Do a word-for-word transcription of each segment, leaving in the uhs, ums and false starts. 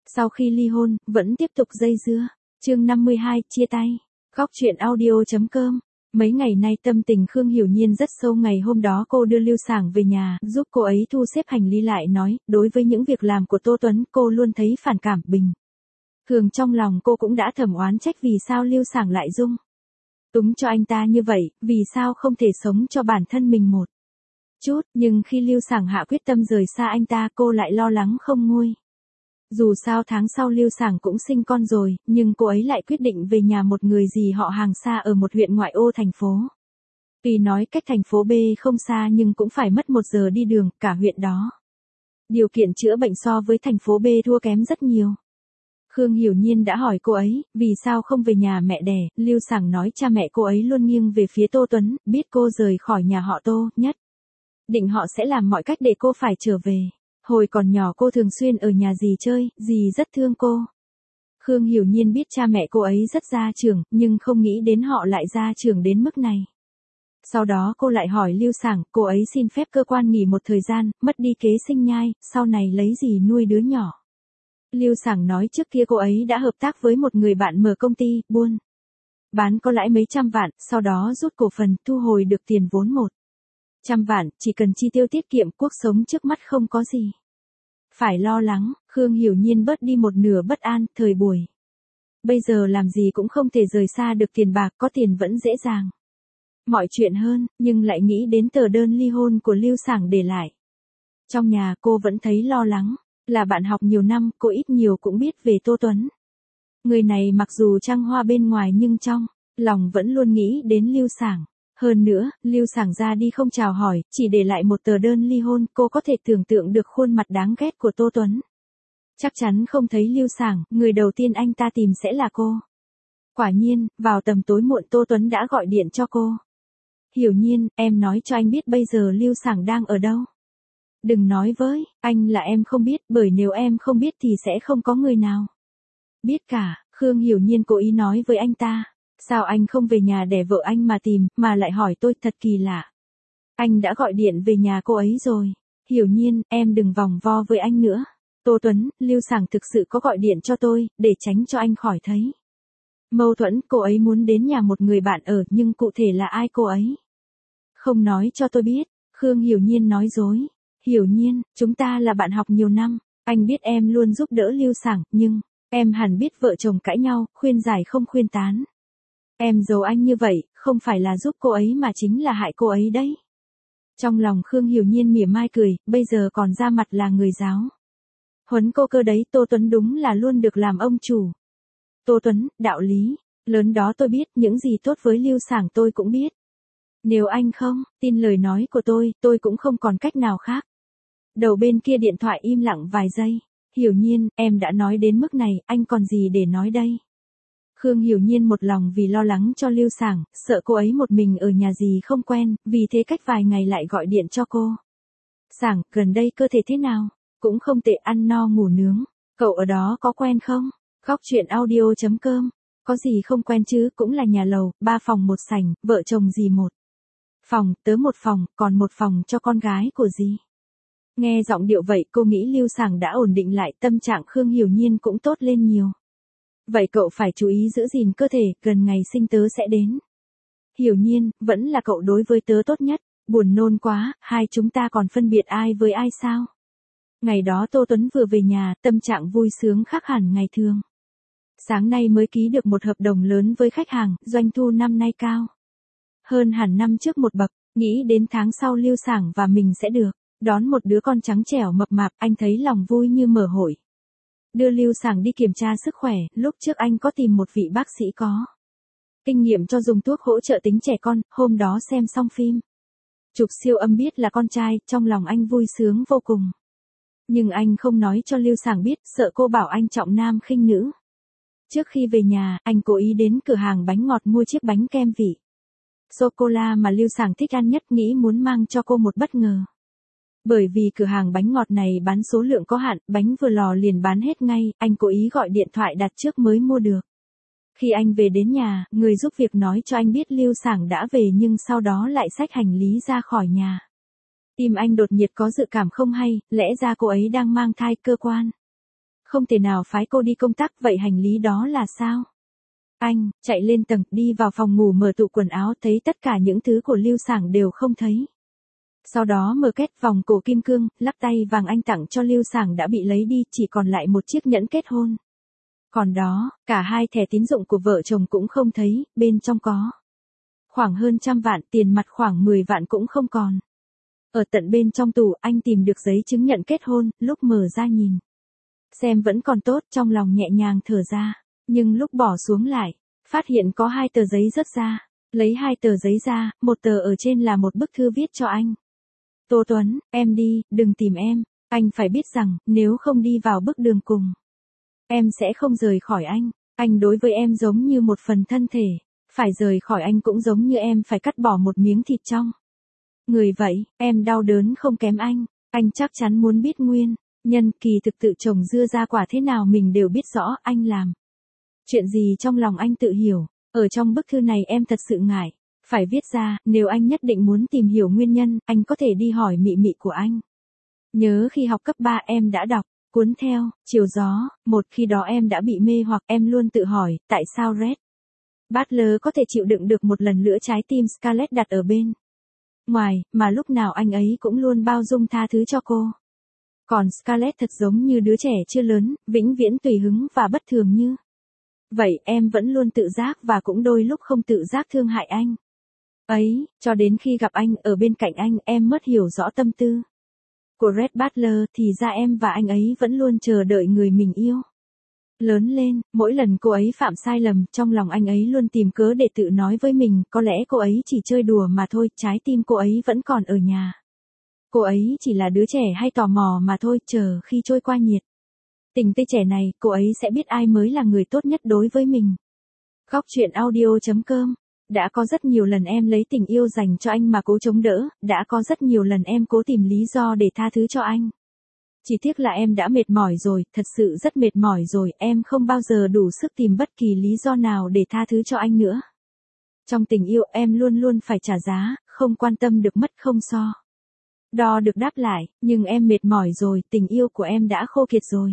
Sau khi ly hôn, vẫn tiếp tục dây dưa. Chương năm mươi hai, chia tay. Góc truyện audio chấm com. Mấy ngày nay tâm tình Khương Hiểu Nhiên rất sâu. Ngày hôm đó cô đưa Lưu Sảng về nhà, giúp cô ấy thu xếp hành lý lại nói, đối với những việc làm của Tô Tuấn, cô luôn thấy phản cảm. Bình thường trong lòng cô cũng đã thầm oán trách vì sao Lưu Sảng lại dung túng cho anh ta như vậy, vì sao không thể sống cho bản thân mình một chút, nhưng khi Lưu Sảng hạ quyết tâm rời xa anh ta, cô lại lo lắng không nguôi. Dù sao tháng sau Lưu Sảng cũng sinh con rồi, nhưng cô ấy lại quyết định về nhà một người dì họ hàng xa ở một huyện ngoại ô thành phố. Tuy nói cách thành phố B không xa nhưng cũng phải mất một giờ đi đường, cả huyện đó. Điều kiện chữa bệnh so với thành phố B thua kém rất nhiều. Khương Hiểu Nhiên đã hỏi cô ấy, vì sao không về nhà mẹ đẻ. Lưu Sảng nói cha mẹ cô ấy luôn nghiêng về phía Tô Tuấn, biết cô rời khỏi nhà họ Tô, nhất định họ sẽ làm mọi cách để cô phải trở về. Hồi còn nhỏ cô thường xuyên ở nhà dì chơi, dì rất thương cô. Khương Hiểu Nhiên biết cha mẹ cô ấy rất gia trưởng, nhưng không nghĩ đến họ lại gia trưởng đến mức này. Sau đó cô lại hỏi Lưu Sảng, cô ấy xin phép cơ quan nghỉ một thời gian, mất đi kế sinh nhai, sau này lấy gì nuôi đứa nhỏ. Lưu Sảng nói trước kia cô ấy đã hợp tác với một người bạn mở công ty, buôn bán có lãi mấy trăm vạn, sau đó rút cổ phần, thu hồi được tiền vốn một trăm vạn, chỉ cần chi tiêu tiết kiệm, cuộc sống trước mắt không có gì phải lo lắng. Khương Hiểu Nhiên bớt đi một nửa bất an. Thời buổi bây giờ làm gì cũng không thể rời xa được tiền bạc, có tiền vẫn dễ dàng mọi chuyện hơn, nhưng lại nghĩ đến tờ đơn ly hôn của Lưu Sảng để lại trong nhà, cô vẫn thấy lo lắng. Là bạn học nhiều năm, cô ít nhiều cũng biết về Tô Tuấn. Người này mặc dù trăng hoa bên ngoài nhưng trong lòng vẫn luôn nghĩ đến Lưu Sảng. Hơn nữa, Lưu Sảng ra đi không chào hỏi, chỉ để lại một tờ đơn ly hôn. Cô có thể tưởng tượng được khuôn mặt đáng ghét của Tô Tuấn. Chắc chắn không thấy Lưu Sảng, người đầu tiên anh ta tìm sẽ là cô. Quả nhiên, vào tầm tối muộn Tô Tuấn đã gọi điện cho cô. Hiểu Nhiên, em nói cho anh biết bây giờ Lưu Sảng đang ở đâu. Đừng nói với anh là em không biết, bởi nếu em không biết thì sẽ không có người nào biết cả. Khương Hiểu Nhiên cố ý nói với anh ta, sao anh không về nhà để vợ anh mà tìm, mà lại hỏi tôi, thật kỳ lạ. Anh đã gọi điện về nhà cô ấy rồi. Hiểu Nhiên, em đừng vòng vo với anh nữa. Tô Tuấn, Lưu Sảng thực sự có gọi điện cho tôi, để tránh cho anh khỏi thấy mâu thuẫn. Cô ấy muốn đến nhà một người bạn ở, nhưng cụ thể là ai cô ấy không nói cho tôi biết. Khương Hiểu Nhiên nói dối. Hiểu Nhiên, chúng ta là bạn học nhiều năm, anh biết em luôn giúp đỡ Lưu Sảng, nhưng em hẳn biết vợ chồng cãi nhau, khuyên giải không khuyên tán. Em giấu anh như vậy, không phải là giúp cô ấy mà chính là hại cô ấy đấy. Trong lòng Khương Hiểu Nhiên mỉa mai cười, bây giờ còn ra mặt là người giáo huấn cô cơ đấy. Tô Tuấn đúng là luôn được làm ông chủ. Tô Tuấn, đạo lý lớn đó tôi biết, những gì tốt với Lưu Sảng tôi cũng biết. Nếu anh không tin lời nói của tôi, tôi cũng không còn cách nào khác. Đầu bên kia điện thoại im lặng vài giây. Hiểu Nhiên, em đã nói đến mức này, anh còn gì để nói đây? Khương Hiểu Nhiên một lòng vì lo lắng cho Lưu Sảng, sợ cô ấy một mình ở nhà gì không quen, vì thế cách vài ngày lại gọi điện cho cô. Sảng, gần đây cơ thể thế nào? Cũng không tệ, ăn no ngủ nướng. Cậu ở đó có quen không? Góc truyện audio chấm com. Có gì không quen chứ, cũng là nhà lầu, ba phòng một sảnh, vợ chồng dì một phòng, tớ một phòng, còn một phòng cho con gái của dì. Nghe giọng điệu vậy, cô nghĩ Lưu Sảng đã ổn định lại, tâm trạng Khương Hiểu Nhiên cũng tốt lên nhiều. Vậy cậu phải chú ý giữ gìn cơ thể, gần ngày sinh tớ sẽ đến. Hiểu Nhiên, vẫn là cậu đối với tớ tốt nhất. Buồn nôn quá, hai chúng ta còn phân biệt ai với ai sao? Ngày đó Tô Tuấn vừa về nhà, tâm trạng vui sướng khác hẳn ngày thường. Sáng nay mới ký được một hợp đồng lớn với khách hàng, doanh thu năm nay cao hơn hẳn năm trước một bậc. Nghĩ đến tháng sau Lưu Sảng và mình sẽ được đón một đứa con trắng trẻo mập mạp, anh thấy lòng vui như mở hội. Đưa Lưu Sảng đi kiểm tra sức khỏe, lúc trước anh có tìm một vị bác sĩ có kinh nghiệm cho dùng thuốc hỗ trợ tính trẻ con. Hôm đó xem xong phim chụp siêu âm biết là con trai, trong lòng anh vui sướng vô cùng. Nhưng anh không nói cho Lưu Sảng biết, sợ cô bảo anh trọng nam khinh nữ. Trước khi về nhà, anh cố ý đến cửa hàng bánh ngọt mua chiếc bánh kem vị sô-cô-la mà Lưu Sảng thích ăn nhất, nghĩ muốn mang cho cô một bất ngờ. Bởi vì cửa hàng bánh ngọt này bán số lượng có hạn, bánh vừa lò liền bán hết ngay, anh cố ý gọi điện thoại đặt trước mới mua được. Khi anh về đến nhà, người giúp việc nói cho anh biết Lưu Sảng đã về, nhưng sau đó lại xách hành lý ra khỏi nhà. Tim anh đột nhiệt có dự cảm không hay, lẽ ra cô ấy đang mang thai. Cơ quan không thể nào phái cô đi công tác, vậy hành lý đó là sao? Anh, chạy lên tầng, đi vào phòng ngủ mở tủ quần áo, thấy tất cả những thứ của Lưu Sảng đều không thấy. Sau đó mở két vòng cổ kim cương, lắc tay vàng anh tặng cho Lưu Sảng đã bị lấy đi, chỉ còn lại một chiếc nhẫn kết hôn. Còn đó, cả hai thẻ tín dụng của vợ chồng cũng không thấy, bên trong có khoảng hơn trăm vạn, tiền mặt khoảng mười vạn cũng không còn. Ở tận bên trong tủ anh tìm được giấy chứng nhận kết hôn, lúc mở ra nhìn xem vẫn còn tốt, trong lòng nhẹ nhàng thở ra, nhưng lúc bỏ xuống lại, phát hiện có hai tờ giấy rớt ra, lấy hai tờ giấy ra, một tờ ở trên là một bức thư viết cho anh. Tô Tuấn, em đi, đừng tìm em, anh phải biết rằng, nếu không đi vào bước đường cùng, em sẽ không rời khỏi anh, anh đối với em giống như một phần thân thể, phải rời khỏi anh cũng giống như em phải cắt bỏ một miếng thịt trong người vậy, em đau đớn không kém anh, anh chắc chắn muốn biết nguyên nhân kỳ thực tự trồng dưa ra quả thế nào mình đều biết rõ, anh làm chuyện gì trong lòng anh tự hiểu, ở trong bức thư này em thật sự ngại phải viết ra, nếu anh nhất định muốn tìm hiểu nguyên nhân, anh có thể đi hỏi mị mị của anh. Nhớ khi học cấp ba em đã đọc cuốn theo Chiều Gió, một khi đó em đã bị mê hoặc, em luôn tự hỏi, tại sao Red Butler có thể chịu đựng được một lần nữa trái tim Scarlett đặt ở bên ngoài, mà lúc nào anh ấy cũng luôn bao dung tha thứ cho cô. Còn Scarlett thật giống như đứa trẻ chưa lớn, vĩnh viễn tùy hứng và bất thường như vậy, em vẫn luôn tự giác và cũng đôi lúc không tự giác thương hại anh ấy, cho đến khi gặp anh, ở bên cạnh anh, em mất hiểu rõ tâm tư của Red Butler, thì ra em và anh ấy vẫn luôn chờ đợi người mình yêu. Lớn lên, mỗi lần cô ấy phạm sai lầm, trong lòng anh ấy luôn tìm cớ để tự nói với mình, có lẽ cô ấy chỉ chơi đùa mà thôi, trái tim cô ấy vẫn còn ở nhà. Cô ấy chỉ là đứa trẻ hay tò mò mà thôi, chờ khi trôi qua nhiệt tình tươi trẻ này, cô ấy sẽ biết ai mới là người tốt nhất đối với mình. Góc truyện audio chấm com. Đã có rất nhiều lần em lấy tình yêu dành cho anh mà cố chống đỡ, đã có rất nhiều lần em cố tìm lý do để tha thứ cho anh. Chỉ tiếc là em đã mệt mỏi rồi, thật sự rất mệt mỏi rồi, em không bao giờ đủ sức tìm bất kỳ lý do nào để tha thứ cho anh nữa. Trong tình yêu em luôn luôn phải trả giá, không quan tâm được mất không so đo được đáp lại, nhưng em mệt mỏi rồi, tình yêu của em đã khô kiệt rồi.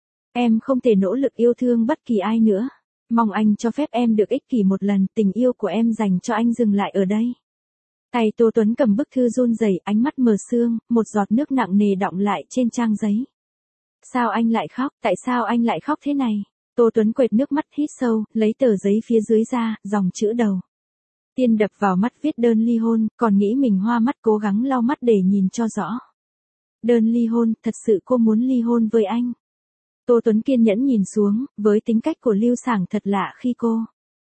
Em không thể nỗ lực yêu thương bất kỳ ai nữa. Mong anh cho phép em được ích kỷ một lần, tình yêu của em dành cho anh dừng lại ở đây. Tay Tô Tuấn cầm bức thư run rẩy, ánh mắt mờ sương, một giọt nước nặng nề đọng lại trên trang giấy. Sao anh lại khóc, tại sao anh lại khóc thế này? Tô Tuấn quệt nước mắt hít sâu, lấy tờ giấy phía dưới ra, dòng chữ đầu tiên đập vào mắt viết đơn ly hôn, còn nghĩ mình hoa mắt, cố gắng lau mắt để nhìn cho rõ. Đơn ly hôn, thật sự cô muốn ly hôn với anh. Tô Tuấn kiên nhẫn nhìn xuống, với tính cách của Lưu Sảng thật lạ khi cô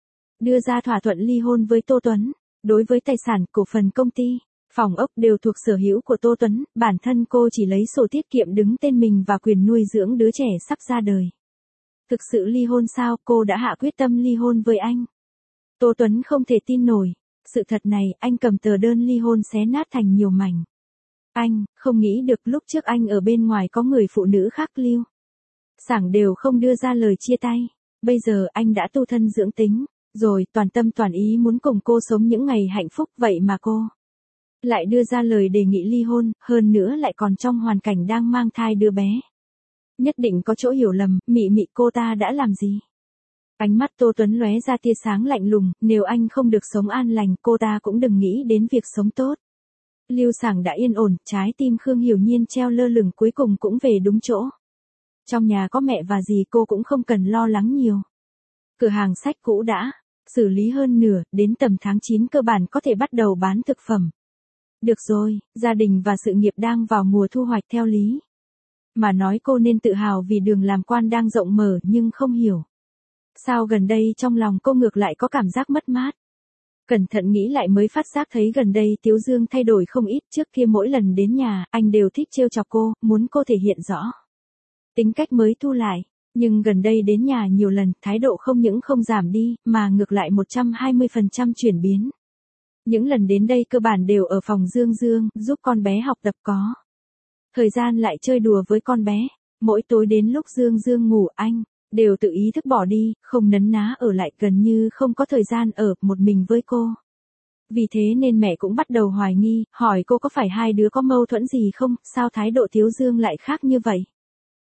đưa ra thỏa thuận ly hôn với Tô Tuấn. Đối với tài sản, cổ phần công ty, phòng ốc đều thuộc sở hữu của Tô Tuấn, bản thân cô chỉ lấy sổ tiết kiệm đứng tên mình và quyền nuôi dưỡng đứa trẻ sắp ra đời. Thực sự ly hôn sao, cô đã hạ quyết tâm ly hôn với anh. Tô Tuấn không thể tin nổi. Sự thật này, anh cầm tờ đơn ly hôn xé nát thành nhiều mảnh. Anh, không nghĩ được lúc trước anh ở bên ngoài có người phụ nữ khác Lưu Sảng đều không đưa ra lời chia tay. Bây giờ anh đã tu thân dưỡng tính, rồi toàn tâm toàn ý muốn cùng cô sống những ngày hạnh phúc, vậy mà cô lại đưa ra lời đề nghị ly hôn, hơn nữa lại còn trong hoàn cảnh đang mang thai đứa bé. Nhất định có chỗ hiểu lầm, mị mị cô ta đã làm gì? Ánh mắt Tô Tuấn lóe ra tia sáng lạnh lùng, nếu anh không được sống an lành, cô ta cũng đừng nghĩ đến việc sống tốt. Lưu Sảng đã yên ổn, trái tim Khương Hiểu Nhiên treo lơ lửng cuối cùng cũng về đúng chỗ. Trong nhà có mẹ và dì, cô cũng không cần lo lắng nhiều. Cửa hàng sách cũ đã xử lý hơn nửa, đến tầm tháng chín cơ bản có thể bắt đầu bán thực phẩm. Được rồi, gia đình và sự nghiệp đang vào mùa thu hoạch theo lý mà nói cô nên tự hào vì đường làm quan đang rộng mở, nhưng không hiểu sao gần đây trong lòng cô ngược lại có cảm giác mất mát. Cẩn thận nghĩ lại mới phát giác thấy gần đây Tiếu Dương thay đổi không ít, trước kia mỗi lần đến nhà, anh đều thích trêu chọc cô, muốn cô thể hiện rõ tính cách mới thu lại. Nhưng gần đây đến nhà nhiều lần, thái độ không những không giảm đi, mà ngược lại một trăm hai mươi phần trăm chuyển biến. Những lần đến đây cơ bản đều ở phòng Dương Dương, giúp con bé học tập, có thời gian lại chơi đùa với con bé. Mỗi tối đến lúc Dương Dương ngủ, anh đều tự ý thức bỏ đi, không nấn ná ở lại, gần như không có thời gian ở một mình với cô. Vì thế nên mẹ cũng bắt đầu hoài nghi, hỏi cô có phải hai đứa có mâu thuẫn gì không, sao thái độ Tiếu Dương lại khác như vậy.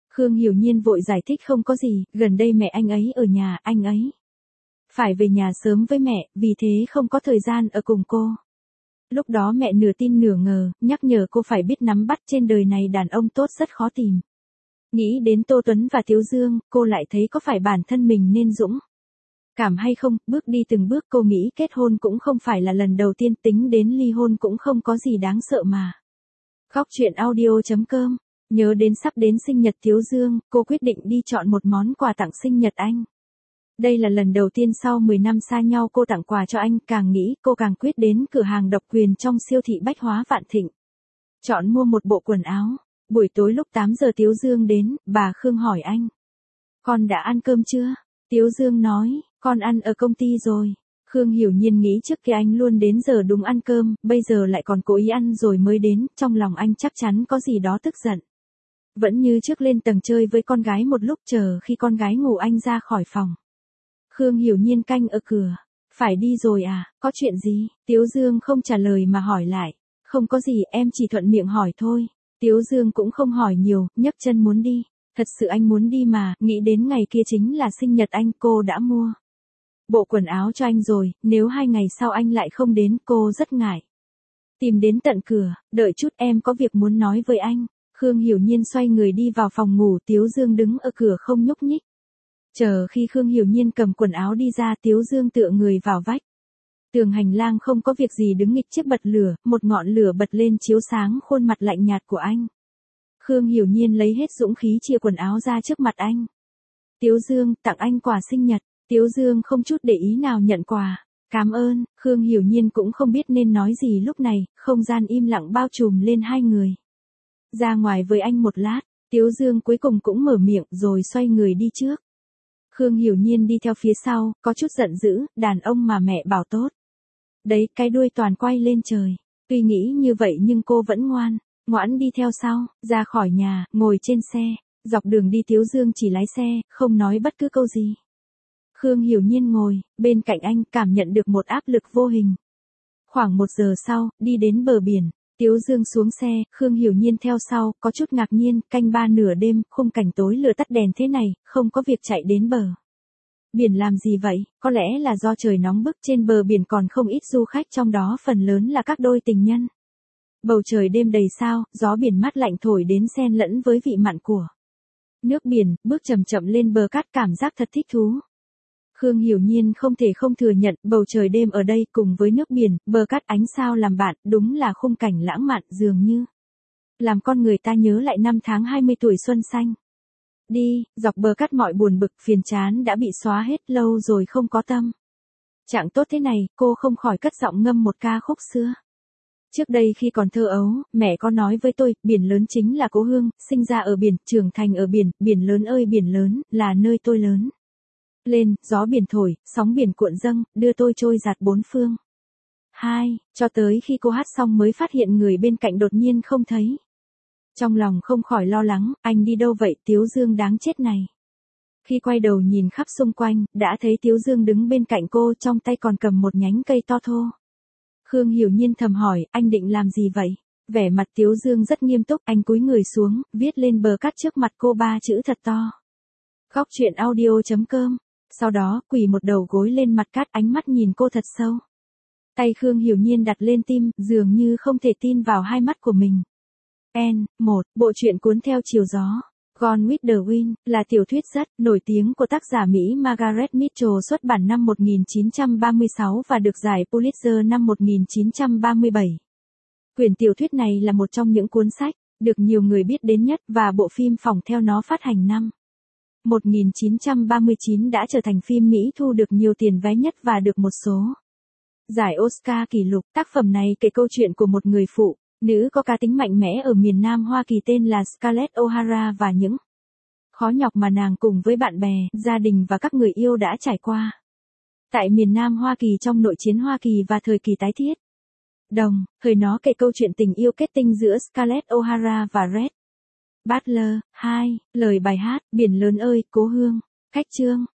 Khương Hiểu Nhiên vội giải thích không có gì, gần đây mẹ anh ấy ở nhà, anh ấy phải về nhà sớm với mẹ, vì thế không có thời gian ở cùng cô. Lúc đó mẹ nửa tin nửa ngờ, nhắc nhở cô phải biết nắm bắt, trên đời này đàn ông tốt rất khó tìm. Nghĩ đến Tô Tuấn và Tiếu Dương, cô lại thấy có phải bản thân mình nên dũng cảm hay không, bước đi từng bước. Cô nghĩ kết hôn cũng không phải là lần đầu tiên, tính đến ly hôn cũng không có gì đáng sợ mà. Khóc chuyện audio chấm com. Nhớ đến sắp đến sinh nhật Tiếu Dương, cô quyết định đi chọn một món quà tặng sinh nhật anh. Đây là lần đầu tiên sau mười năm xa nhau cô tặng quà cho anh, càng nghĩ cô càng quyết đến cửa hàng độc quyền trong siêu thị bách hóa Vạn Thịnh. Chọn mua một bộ quần áo. Buổi tối lúc tám giờ Tiếu Dương đến, bà Khương hỏi anh. Con đã ăn cơm chưa? Tiếu Dương nói, con ăn ở công ty rồi. Khương Hiểu Nhiên nghĩ trước kia anh luôn đến giờ đúng ăn cơm, bây giờ lại còn cố ý ăn rồi mới đến, trong lòng anh chắc chắn có gì đó tức giận. Vẫn như trước lên tầng chơi với con gái một lúc, chờ khi con gái ngủ anh ra khỏi phòng. Khương Hiểu Nhiên canh ở cửa. Phải đi rồi à, có chuyện gì? Tiếu Dương không trả lời mà hỏi lại. Không có gì, em chỉ thuận miệng hỏi thôi. Tiếu Dương cũng không hỏi nhiều, nhấc chân muốn đi. Thật sự anh muốn đi mà, nghĩ đến ngày kia chính là sinh nhật anh, cô đã mua bộ quần áo cho anh rồi, nếu hai ngày sau anh lại không đến, cô rất ngại. Tìm đến tận cửa, đợi chút em có việc muốn nói với anh. Khương Hiểu Nhiên xoay người đi vào phòng ngủ, Tiếu Dương đứng ở cửa không nhúc nhích. Chờ khi Khương Hiểu Nhiên cầm quần áo đi ra, Tiếu Dương tựa người vào vách. Tường hành lang không có việc gì đứng nghịch chiếc bật lửa, một ngọn lửa bật lên chiếu sáng khuôn mặt lạnh nhạt của anh. Khương Hiểu Nhiên lấy hết dũng khí chia quần áo ra trước mặt anh. Tiếu Dương, tặng anh quà sinh nhật. Tiếu Dương không chút để ý nào nhận quà. Cảm ơn. Khương Hiểu Nhiên cũng không biết nên nói gì lúc này, không gian im lặng bao trùm lên hai người. Ra ngoài với anh một lát, Tiếu Dương cuối cùng cũng mở miệng rồi xoay người đi trước. Khương Hiểu Nhiên đi theo phía sau, có chút giận dữ, đàn ông mà mẹ bảo tốt. Đấy, cái đuôi toàn quay lên trời. Tuy nghĩ như vậy nhưng cô vẫn ngoan, ngoãn đi theo sau, ra khỏi nhà, ngồi trên xe. Dọc đường đi Tiếu Dương chỉ lái xe, không nói bất cứ câu gì. Khương Hiểu Nhiên ngồi bên cạnh anh, cảm nhận được một áp lực vô hình. Khoảng một giờ sau, đi đến bờ biển, Tiếu Dương xuống xe, Khương Hiểu Nhiên theo sau, có chút ngạc nhiên, canh ba nửa đêm, khung cảnh tối lửa tắt đèn thế này, không có việc chạy đến bờ biển làm gì vậy? Có lẽ là do trời nóng bức, trên bờ biển còn không ít du khách, trong đó phần lớn là các đôi tình nhân. Bầu trời đêm đầy sao, gió biển mát lạnh thổi đến xen lẫn với vị mặn của nước biển, bước chậm chậm lên bờ cát, cảm giác thật thích thú. Khương Hiểu Nhiên không thể không thừa nhận, bầu trời đêm ở đây cùng với nước biển, bờ cát ánh sao làm bạn, đúng là khung cảnh lãng mạn, dường như làm con người ta nhớ lại năm tháng hai mươi tuổi xuân xanh. Đi, dọc bờ cát mọi buồn bực, phiền chán đã bị xóa hết, lâu rồi không có tâm trạng tốt thế này, cô không khỏi cất giọng ngâm một ca khúc xưa. Trước đây khi còn thơ ấu, mẹ có nói với tôi, biển lớn chính là cố hương, sinh ra ở biển, trưởng thành ở biển, biển lớn ơi biển lớn, là nơi tôi lớn lên, gió biển thổi, sóng biển cuộn dâng, đưa tôi trôi dạt bốn phương. Hai, cho tới khi cô hát xong mới phát hiện người bên cạnh đột nhiên không thấy. Trong lòng không khỏi lo lắng, anh đi đâu vậy, Tiếu Dương đáng chết này. Khi quay đầu nhìn khắp xung quanh, đã thấy Tiếu Dương đứng bên cạnh cô, trong tay còn cầm một nhánh cây to thô. Khương Hiểu Nhiên thầm hỏi, anh định làm gì vậy? Vẻ mặt Tiếu Dương rất nghiêm túc, anh cúi người xuống, viết lên bờ cát trước mặt cô ba chữ thật to. Khóc chuyện audio chấm com. Sau đó, quỳ một đầu gối lên mặt cát, ánh mắt nhìn cô thật sâu. Tay Khương Hiểu Nhiên đặt lên tim, dường như không thể tin vào hai mắt của mình. N một, bộ truyện cuốn theo chiều gió. Gone with the Wind, là tiểu thuyết rất nổi tiếng của tác giả Mỹ Margaret Mitchell, xuất bản năm một nghìn chín trăm ba mươi sáu và được giải Pulitzer năm một nghìn chín trăm ba mươi bảy. Quyển tiểu thuyết này là một trong những cuốn sách được nhiều người biết đến nhất, và bộ phim phỏng theo nó phát hành năm một nghìn chín trăm ba mươi chín đã trở thành phim Mỹ thu được nhiều tiền vé nhất và được một số giải Oscar kỷ lục. Tác phẩm này kể câu chuyện của một người phụ nữ có cá tính mạnh mẽ ở miền Nam Hoa Kỳ tên là Scarlett O'Hara và những khó nhọc mà nàng cùng với bạn bè, gia đình và các người yêu đã trải qua tại miền Nam Hoa Kỳ trong nội chiến Hoa Kỳ và thời kỳ tái thiết. Đồng thời nó kể câu chuyện tình yêu kết tinh giữa Scarlett O'Hara và Rhett Butler. Hai, lời bài hát, biển lớn ơi, cố hương. Khách chương.